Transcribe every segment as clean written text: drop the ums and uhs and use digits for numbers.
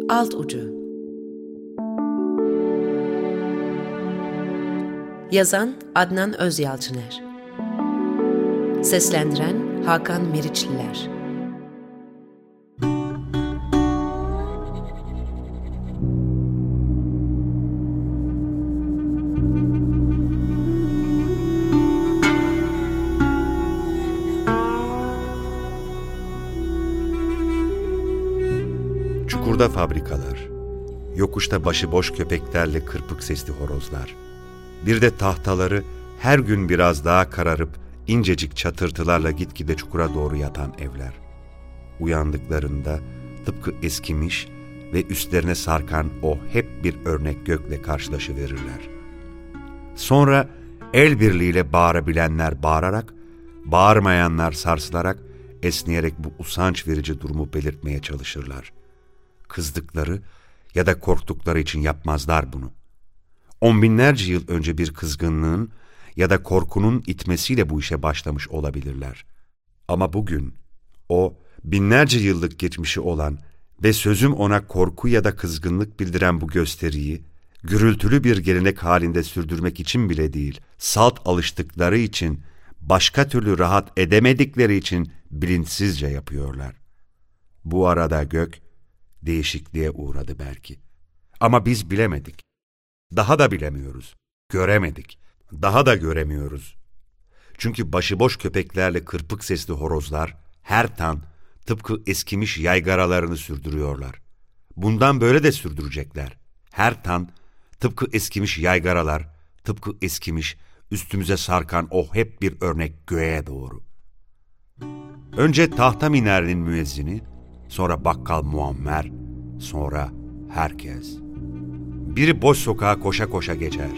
Alt ucu. Yazan Adnan Özyalçıner. Seslendiren Hakan Meriçliler. Çukurda fabrikalar, yokuşta başıboş köpeklerle kırpık sesli horozlar, bir de tahtaları her gün biraz daha kararıp incecik çatırtılarla gitgide çukura doğru yatan evler. Uyandıklarında tıpkı eskimiş ve üstlerine sarkan o hep bir örnek gökle karşılaşıverirler. Sonra el birliğiyle bağırabilenler bağırarak, bağırmayanlar sarsılarak, esneyerek bu usanç verici durumu belirtmeye çalışırlar. Kızdıkları ya da korktukları için yapmazlar bunu. On binlerce yıl önce bir kızgınlığın ya da korkunun itmesiyle bu işe başlamış olabilirler. Ama bugün o binlerce yıllık geçmişi olan ve sözüm ona korku ya da kızgınlık bildiren bu gösteriyi gürültülü bir gelenek halinde sürdürmek için bile değil, salt alıştıkları için, başka türlü rahat edemedikleri için bilinçsizce yapıyorlar. Bu arada gök değişikliğe uğradı belki. Ama biz bilemedik. Daha da bilemiyoruz. Göremedik. Daha da göremiyoruz. Çünkü başıboş köpeklerle kırpık sesli horozlar her tan tıpkı eskimiş yaygaralarını sürdürüyorlar. Bundan böyle de sürdürecekler. Her tan tıpkı eskimiş yaygaralar, tıpkı eskimiş üstümüze sarkan o hep bir örnek göğe doğru. Önce tahta minarenin müezzini, sonra bakkal Muammer, sonra herkes. Biri boş sokağa koşa koşa geçer.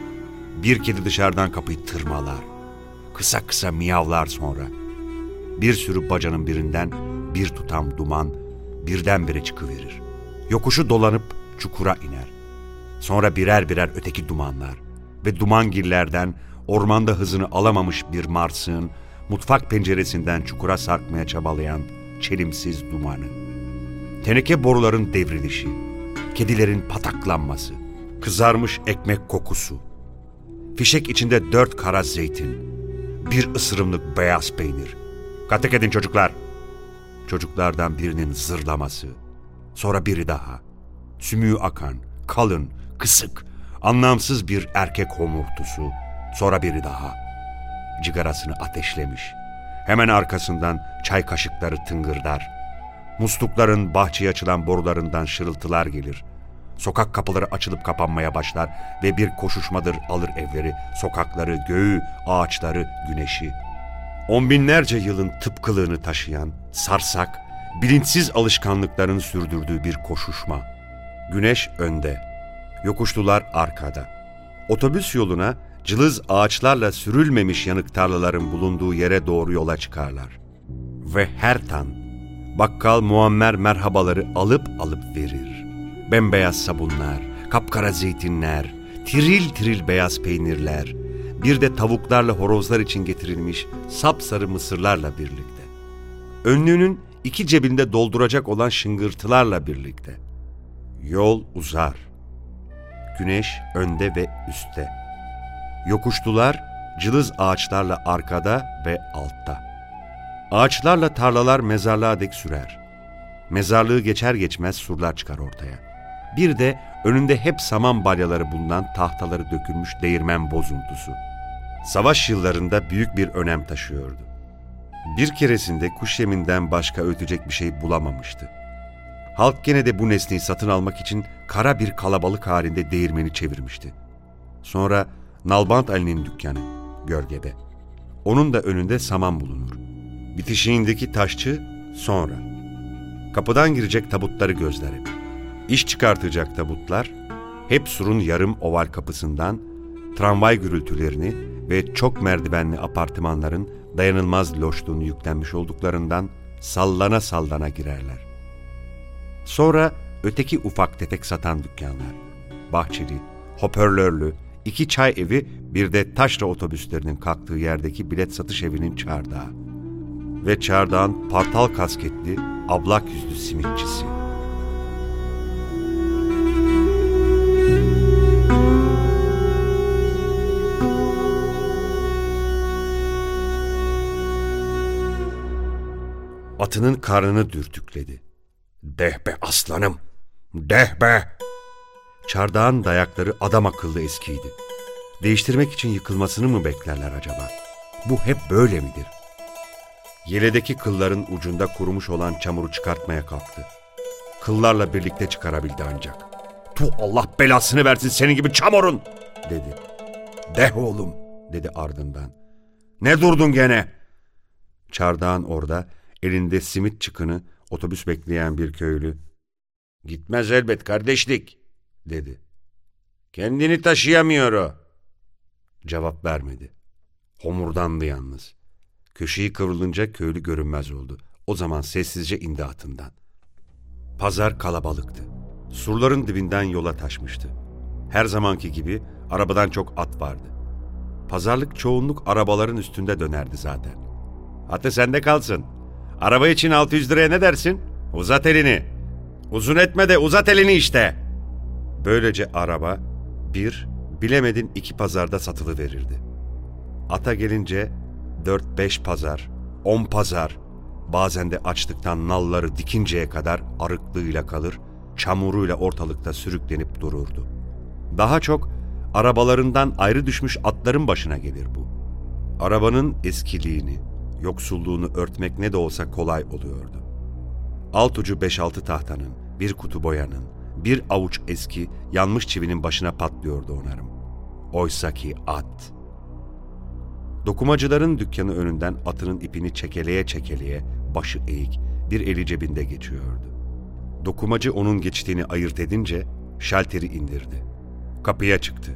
Bir kedi dışarıdan kapıyı tırmalar. Kısa kısa miyavlar sonra. Bir sürü bacanın birinden bir tutam duman birdenbire çıkıverir. Yokuşu dolanıp çukura iner. Sonra birer birer öteki dumanlar ve dumangillerden ormanda hızını alamamış bir marsığın mutfak penceresinden çukura sarkmaya çabalayan çelimsiz dumanı. Teneke boruların devrilişi, kedilerin pataklanması, kızarmış ekmek kokusu, fişek içinde 4 kara zeytin, bir ısırımlık beyaz peynir. Katek edin çocuklar. Çocuklardan birinin zırlaması, sonra biri daha. Sümüğü akan, kalın, kısık, anlamsız bir erkek homurtusu, sonra biri daha. Cigarasını ateşlemiş. Hemen arkasından çay kaşıkları tıngırdar. Muslukların bahçeye açılan borularından şırıltılar gelir. Sokak kapıları açılıp kapanmaya başlar ve bir koşuşmadır alır evleri, sokakları, göğü, ağaçları, güneşi. On binlerce yılın tıpkılığını taşıyan, sarsak, bilinçsiz alışkanlıkların sürdürdüğü bir koşuşma. Güneş önde, yokuşlular arkada. Otobüs yoluna cılız ağaçlarla sürülmemiş yanık tarlaların bulunduğu yere doğru yola çıkarlar. Ve her tan, bakkal Muammer merhabaları alıp verir. Bembeyaz sabunlar, kapkara zeytinler, tiril tiril beyaz peynirler, bir de tavuklarla horozlar için getirilmiş sapsarı mısırlarla birlikte. Önlüğünün 2 cebinde dolduracak olan şıngırtılarla birlikte. Yol uzar. Güneş önde ve üstte. Yokuşlular cılız ağaçlarla arkada ve altta. Ağaçlarla tarlalar mezarlığa dek sürer. Mezarlığı geçer geçmez surlar çıkar ortaya. Bir de önünde hep saman balyaları bulunan tahtaları dökülmüş değirmen bozuntusu. Savaş yıllarında büyük bir önem taşıyordu. Bir keresinde kuş yeminden başka ötecek bir şey bulamamıştı. Halk gene de bu nesneyi satın almak için kara bir kalabalık halinde değirmeni çevirmişti. Sonra Nalbant Ali'nin dükkanı, gölgede. Onun da önünde saman bulunur. Bitişiğindeki taşçı sonra. Kapıdan girecek tabutları gözler hep. İş çıkartacak tabutlar hep surun yarım oval kapısından tramvay gürültülerini ve çok merdivenli apartmanların dayanılmaz loşluğunu yüklenmiş olduklarından sallana sallana girerler. Sonra öteki ufak tefek satan dükkanlar, bahçeli, hoparlörlü, 2 çay evi, bir de taşra otobüslerinin kalktığı yerdeki bilet satış evinin çardağı. Ve çardağın partal kasketli, ablak yüzlü simitçisi. Atının karnını dürtükledi. "Deh be aslanım, deh be!" Çardağın dayakları adam akıllı eskiydi. Değiştirmek için yıkılmasını mı beklerler acaba? Bu hep böyle midir? Yeledeki kılların ucunda kurumuş olan çamuru çıkartmaya kalktı. Kıllarla birlikte çıkarabildi ancak. "Tu Allah belasını versin senin gibi çamurun!" dedi. "Deh oğlum!" dedi ardından. "Ne durdun gene?" Çardağın orada, elinde simit çıkını, otobüs bekleyen bir köylü. "Gitmez elbet kardeşlik," dedi. "Kendini taşıyamıyor o." Cevap vermedi. Homurdandı yalnız. Köşeyi kıvrılınca köylü görünmez oldu. O zaman sessizce indi atından. Pazar kalabalıktı. Surların dibinden yola taşmıştı. Her zamanki gibi arabadan çok at vardı. Pazarlık çoğunluk arabaların üstünde dönerdi zaten. "Atı sende kalsın. Araba için 600 liraya ne dersin? Uzat elini. Uzun etme de uzat elini işte." Böylece araba bilemedin 2 pazarda satılıverirdi. Ata gelince 4-5 pazar, 10 pazar, bazen de açlıktan nalları dikinceye kadar arıklığıyla kalır, çamuruyla ortalıkta sürüklenip dururdu. Daha çok arabalarından ayrı düşmüş atların başına gelir bu. Arabanın eskiliğini, yoksulluğunu örtmek ne de olsa kolay oluyordu. Alt ucu 5-6 tahtanın, bir kutu boyanın, bir avuç eski, yanmış çivinin başına patlıyordu onarım. Oysaki at. Dokumacıların dükkanı önünden atının ipini çekeleye çekeleye, başı eğik, bir eli cebinde geçiyordu. Dokumacı onun geçtiğini ayırt edince şalteri indirdi. Kapıya çıktı.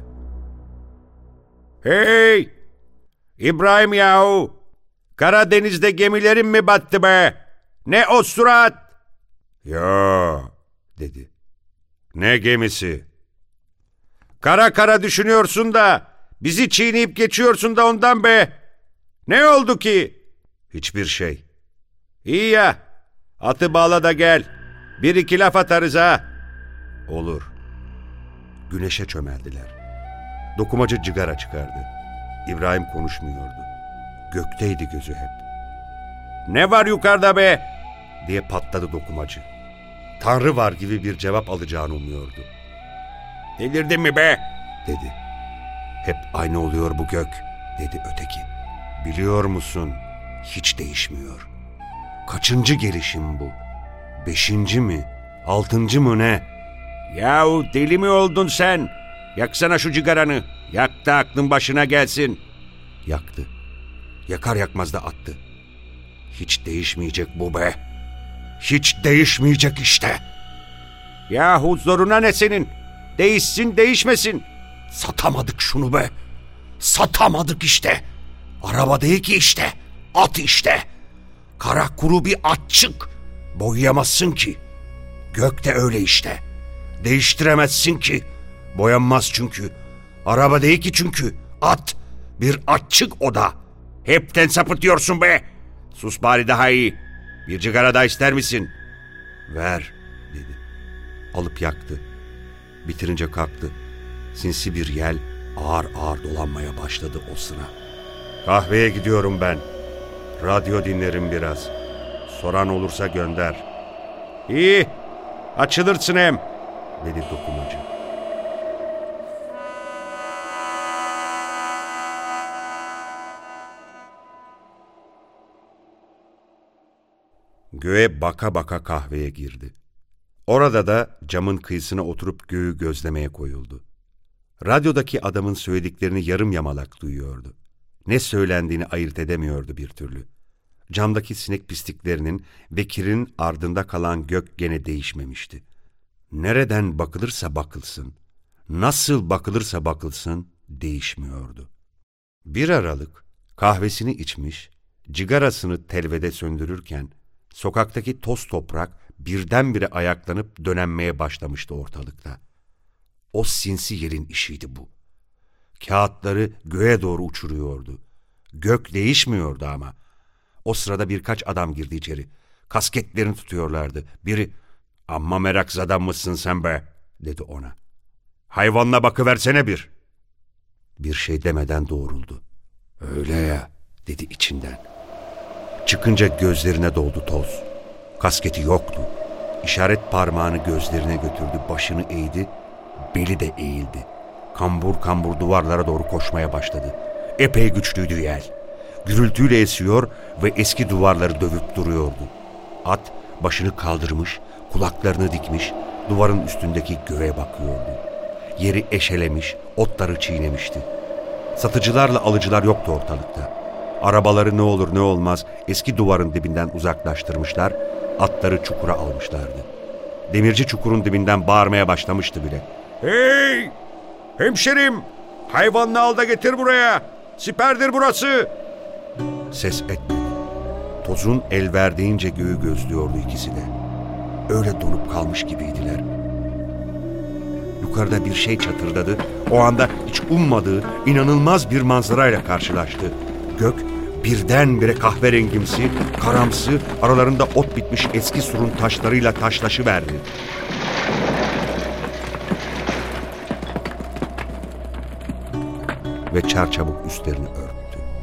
"Hey! İbrahim yahu! Karadeniz'de gemilerin mi battı be? Ne o surat?" "Yo," dedi. "Ne gemisi? Kara kara düşünüyorsun da bizi çiğneyip geçiyorsun da ondan be. Ne oldu ki?" "Hiçbir şey." "İyi ya, atı bağla da gel. 1-2 laf atarız ha." "Olur." Güneşe çömeldiler. Dokumacı cigara çıkardı. İbrahim konuşmuyordu. Gökteydi gözü hep. "Ne var yukarıda be?" diye patladı dokumacı. Tanrı var gibi bir cevap alacağını umuyordu. "Delirdin mi be?" dedi. "Hep aynı oluyor bu gök," dedi öteki. "Biliyor musun? Hiç değişmiyor. Kaçıncı gelişim bu? 5. mi? 6. mı ne?" "Yahu deli mi oldun sen? Yaksana şu cigaranı. Yak da aklın başına gelsin." Yaktı. Yakar yakmaz da attı. "Hiç değişmeyecek bu be. Hiç değişmeyecek işte." "Yahu zoruna ne senin? Değişsin değişmesin." "Satamadık şunu be. Satamadık işte. Araba değil ki işte. At işte. Kara kuru bir atçık. Boyayamazsın ki. Gök de öyle işte. Değiştiremezsin ki. Boyanmaz çünkü. Araba değil ki çünkü. At. Bir atçık o da. Hepten sapıtıyorsun be. Sus bari daha iyi. Bir cigara da ister misin?" "Ver," dedi. Alıp yaktı. Bitirince kalktı. Sinsi bir yel ağır ağır dolanmaya başladı o sıra. "Kahveye gidiyorum ben. Radyo dinlerim biraz. Soran olursa gönder." "İyi, açılırsın hem," dedi dokumacı. Göğe baka baka kahveye girdi. Orada da camın kıyısına oturup göğü gözlemeye koyuldu. Radyodaki adamın söylediklerini yarım yamalak duyuyordu. Ne söylendiğini ayırt edemiyordu bir türlü. Camdaki sinek pisliklerinin ve kirinin ardında kalan gök gene değişmemişti. Nereden bakılırsa bakılsın, nasıl bakılırsa bakılsın değişmiyordu. Bir aralık kahvesini içmiş, cigarasını telvede söndürürken sokaktaki toz toprak birdenbire ayaklanıp dönenmeye başlamıştı ortalıkta. O sinsi yerin işiydi bu. Kağıtları göğe doğru uçuruyordu. Gök değişmiyordu ama. O sırada birkaç adam girdi içeri. Kasketlerini tutuyorlardı. Biri, "Amma merakzadan mısın sen be?" dedi ona. "Hayvanla bakıversene bir." Bir şey demeden doğruldu. "Öyle ya," dedi içinden. Çıkınca gözlerine doldu toz. Kasketi yoktu. İşaret parmağını gözlerine götürdü, başını eğdi, beli de eğildi. Kambur kambur duvarlara doğru koşmaya başladı. Epey güçlüydü yel. Gürültüyle esiyor ve eski duvarları dövüp duruyordu. At başını kaldırmış, kulaklarını dikmiş, duvarın üstündeki göğe bakıyordu. Yeri eşelemiş, otları çiğnemişti. Satıcılarla alıcılar yoktu ortalıkta. Arabaları ne olur ne olmaz eski duvarın dibinden uzaklaştırmışlar, atları çukura almışlardı. Demirci çukurun dibinden bağırmaya başlamıştı bile. "Hey! Hemşerim! Hayvanını al da getir buraya! Siperdir burası!" Ses etmedi. Tozun el verdiğince göğü gözlüyordu ikisi de. Öyle donup kalmış gibiydiler. Yukarıda bir şey çatırdadı. O anda hiç ummadığı inanılmaz bir manzarayla karşılaştı. Gök birdenbire kahverengimsi, karamsı, aralarında ot bitmiş eski surun taşlarıyla taşlaşıverdi. Ve çarçabuk üstlerini örttü.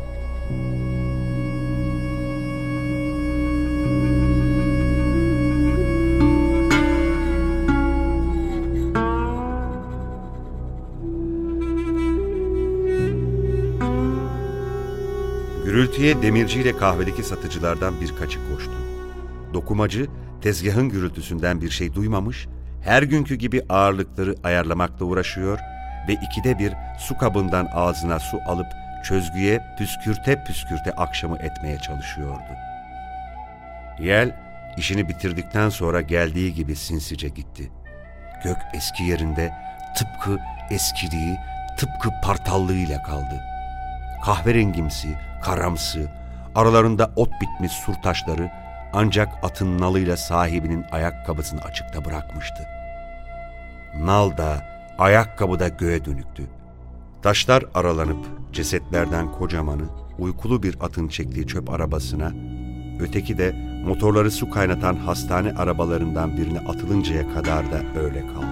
Gürültüye demirciyle kahvedeki satıcılardan birkaçı koştu. Dokumacı tezgahın gürültüsünden bir şey duymamış, her günkü gibi ağırlıkları ayarlamakla uğraşıyor ve ikide bir su kabından ağzına su alıp çözgüye püskürte püskürte akşamı etmeye çalışıyordu. Yel işini bitirdikten sonra geldiği gibi sinsice gitti. Gök eski yerinde tıpkı eskidiği, tıpkı partallığıyla kaldı. Kahverengimsi, karamsı, aralarında ot bitmiş sur taşları ancak atın nalıyla sahibinin ayakkabısını açıkta bırakmıştı. Nal da, ayakkabı da göğe dönüktü. Taşlar aralanıp cesetlerden kocamanı, uykulu bir atın çektiği çöp arabasına, öteki de motorları su kaynatan hastane arabalarından birine atılıncaya kadar da öyle kaldı.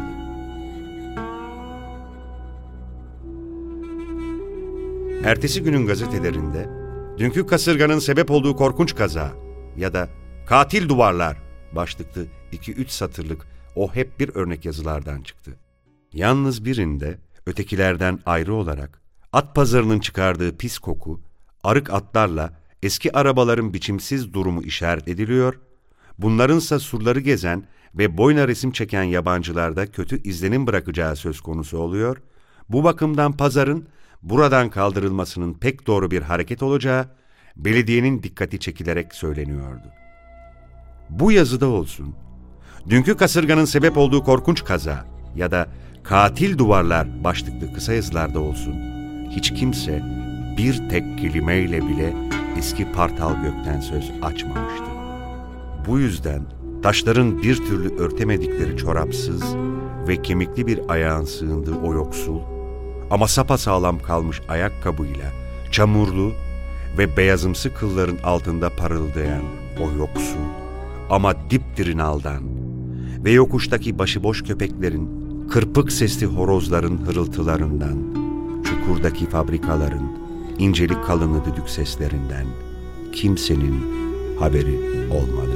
Ertesi günün gazetelerinde dünkü kasırganın sebep olduğu korkunç kaza ya da katil duvarlar başlıklı 2-3 satırlık o hep bir örnek yazılardan çıktı. Yalnız birinde ötekilerden ayrı olarak at pazarının çıkardığı pis koku, arık atlarla eski arabaların biçimsiz durumu işaret ediliyor, bunlarınsa surları gezen ve boyuna resim çeken yabancılarda kötü izlenim bırakacağı söz konusu oluyor, bu bakımdan pazarın buradan kaldırılmasının pek doğru bir hareket olacağı belediyenin dikkati çekilerek söyleniyordu. Bu yazıda olsun, dünkü kasırganın sebep olduğu korkunç kaza ya da katil duvarlar başlıklı kısa yazılarda olsun, hiç kimse bir tek kelimeyle bile eski partal gökten söz açmamıştı. Bu yüzden taşların bir türlü örtemedikleri çorapsız ve kemikli bir ayağın sığındığı o yoksul ama sapasağlam kalmış ayakkabıyla çamurlu ve beyazımsı kılların altında parıldayan o yoksul ama dipdiri naldan ve yokuştaki başıboş köpeklerin, kırpık sesli horozların hırıltılarından, çukurdaki fabrikaların inceli kalınlı düdük seslerinden kimsenin haberi olmadı.